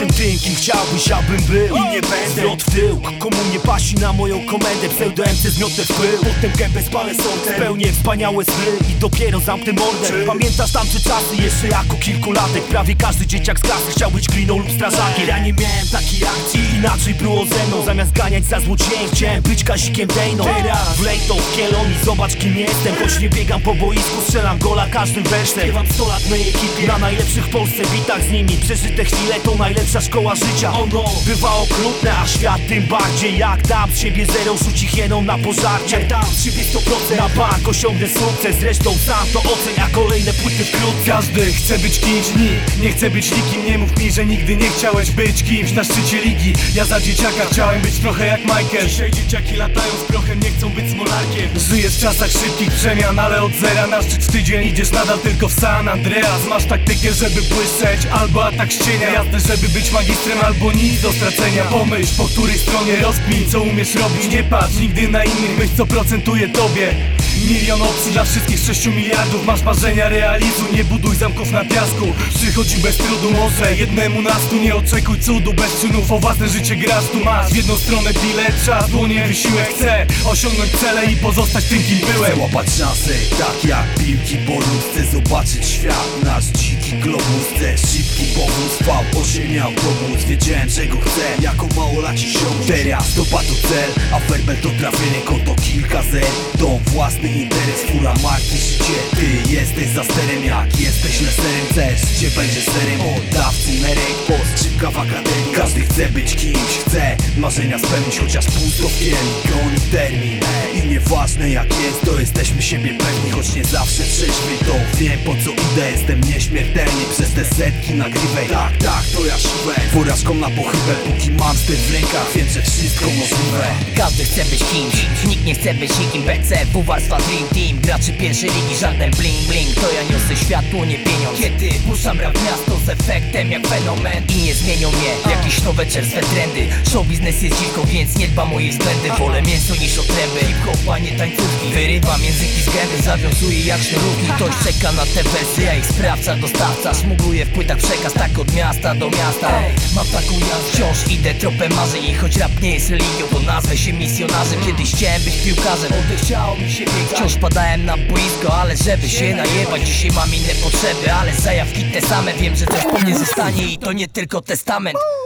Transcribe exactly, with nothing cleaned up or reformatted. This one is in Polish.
jestem tym, kim chciałbyś, abym był. I nie będę zwrot w tył, komu nie pasi na moją komendę. Pseudo M C zmiotę w pył, potem gębę spalę sądem. Spełnię wspaniałe sny i dopiero zamknę mordę. Pamiętasz tamte czasy, jeszcze jako kilkulatek. Prawie każdy dzieciak z klasy chciał być kliną lub strażakiem. Ja nie miałem takiej akcji, inaczej było ze mną. Zamiast ganiać za złodziejem, chciałem być Kazikiem Dejną. Teraz wlej to w kielon i zobacz, kim jestem. Choć nie biegam po boisku, strzelam gola każdym wersem. Śpiewam sto lat mej ekipie, na najlepszych w Polsce bitach z nimi. Przeżyte chwile to najlepsza szkoła życia. Ono bywa okrutne, a świat tym bardziej. Jak dam z siebie zero, rzuci hieną na pożarcie. Jak dam z siebie sto procent, na bank osiągnę sukces. Zresztą sam to oceń, a kolejne płyty wkrótce. Każdy chce być kimś, nikt nie chce być nikim. Nie mów mi, że nigdy nie chciałeś być kimś na szczycie ligi. Ja za dzieciaka chciałem być trochę jak Michael. Dzisiaj dzieciaki latają z prochem, nie chcą być smolarkiem. Żyjesz w czasach szybkich przemian, ale od zera na szczyt w tydzień idziesz nadal tylko w San Andreas. Masz taktykę, żeby błyszczeć, albo atak z cienia. Jasne, żeby być magistrem, albo nic do stracenia. Pomyśl, po której stronie rozkmin, co umiesz robić. Nie patrz nigdy na innych, myśl co procentuje tobie. Milion opcji dla wszystkich sześciu miliardów. Masz marzenia, realizuj, nie buduj zamków na piasku. Przychodzi bez trudu, może jednemu nas tu. Nie oczekuj cudu, bez czynów o własne życie grasz. Tu masz w jedną stronę bilet, czas, dłonie, wysiłek. Chcę osiągnąć cele i pozostać tym, kim byłem. Chcę łapać szansę, tak jak piłki boru. Chcę zobaczyć świat, nasz dziki globus. Chcę szybki powóz, V osiem miał autobus. Wiedziałem, czego chcę, jako małolaci ziom. Teraz to to cel, a werbel to trafienie. Konto kilka zer, dom własny interes, fura marki, życie. Ty jesteś za sterem, jak jesteś leserem. Chcesz, gdzie będzie serem, oddawcy merek. Postrzybka w akademii, każdy chce być kimś. Chce marzenia spełnić, chociaż pusto w kieli. Goni termin i nieważne jak jest, to jesteśmy siebie pewni. Choć nie zawsze trzeźwy, to wiem po co idę. Jestem nieśmiertelny przez te setki nagrywek. Tak, tak, to ja siłę, porażką na pochybę. Póki mam ster w rękach, wiem, że wszystko możliwe. Każdy chce być kimś, nikt nie chce być nikim. B C, W warstwa Dream Team, graczy pierwszej ligi, żaden bling bling. To ja niosę światło, nie pieniądz. Kiedy puszczam rap miasto z efektem jak fenomen. I nie zmienią mnie jakieś nowe czerstwe trendy. Show biznes jest dziką, więc nie dba moje względy. Wolę mięso niż otręby, hip-hopa nie tańcówki. Wyrywam języki z gęby, zawiązuję jak sznurówki. Ktoś czeka na te wersy, ja ich sprawca, dostawca. Szmugluję w płytach przekaz, tak od miasta do miasta. Mam taką jazdę, wciąż idę tropem marzeń. I choć rap nie jest religią, to nazwę się misjonarzem. Kiedyś chciałem być piłkarzem, odechciało mi się biegać. Wciąż padałem na boisko, ale żeby się najebać. Dzisiaj mam inne potrzeby, ale zajawki te same. Wiem, że coś po mnie zostanie i to nie tylko testament.